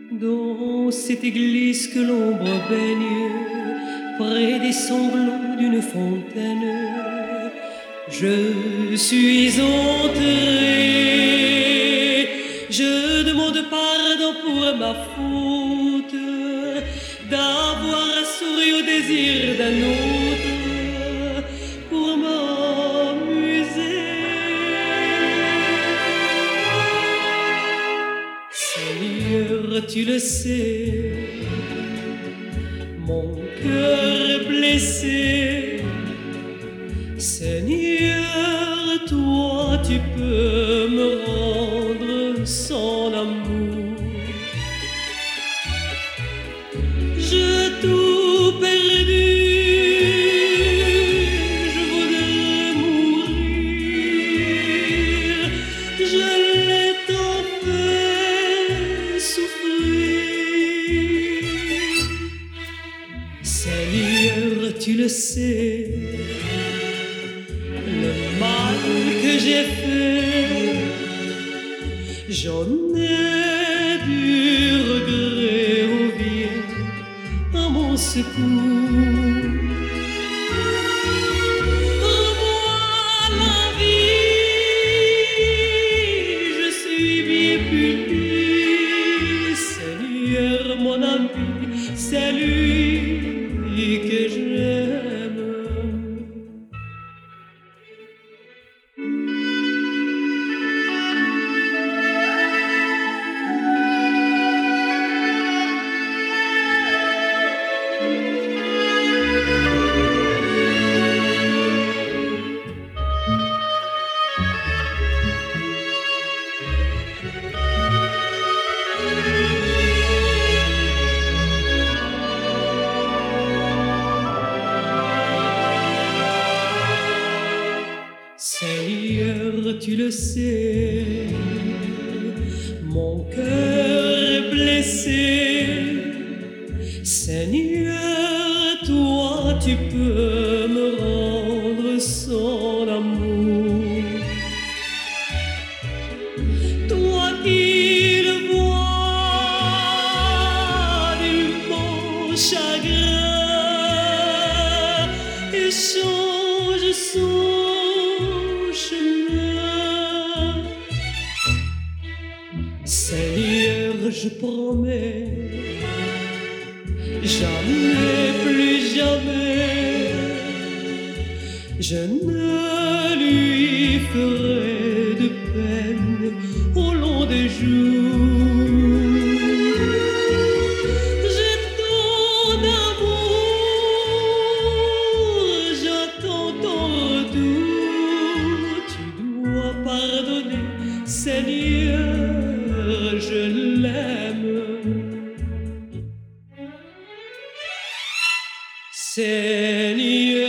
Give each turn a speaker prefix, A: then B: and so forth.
A: Dans cette église que l'ombre baigne, près des sanglots d'une fontaine, je suis entré. Je demande pardon pour ma faute, d'avoir souri au désir d'un autre pour m'amuser. Seigneur, tu le sais, mon cœur blessé. Seigneur, toi tu peux me rendre son amour. J'ai tout perdu, je voudrais mourir. Je l'ai tant fait souffrir. Seigneur, tu le sais, le mal que j'ai fait, j'en ai du regret, oh viens à mon secours. Rends-moi la vie, je suis bien puni. Seigneur, mon ami, c'est lui que j'aime. Seigneur, tu le sais, mon cœur est blessé. Seigneur, toi tu peux me rendre son amour. Toi qui le vois de mon chagrin et change son chemin. Seigneur, je promets, jamais, plus jamais, je ne lui ferai de peine au long des jours. J'ai tant d'amour, j'attends ton retour. Tu dois pardonner, Seigneur, je l'aime. Seigneur,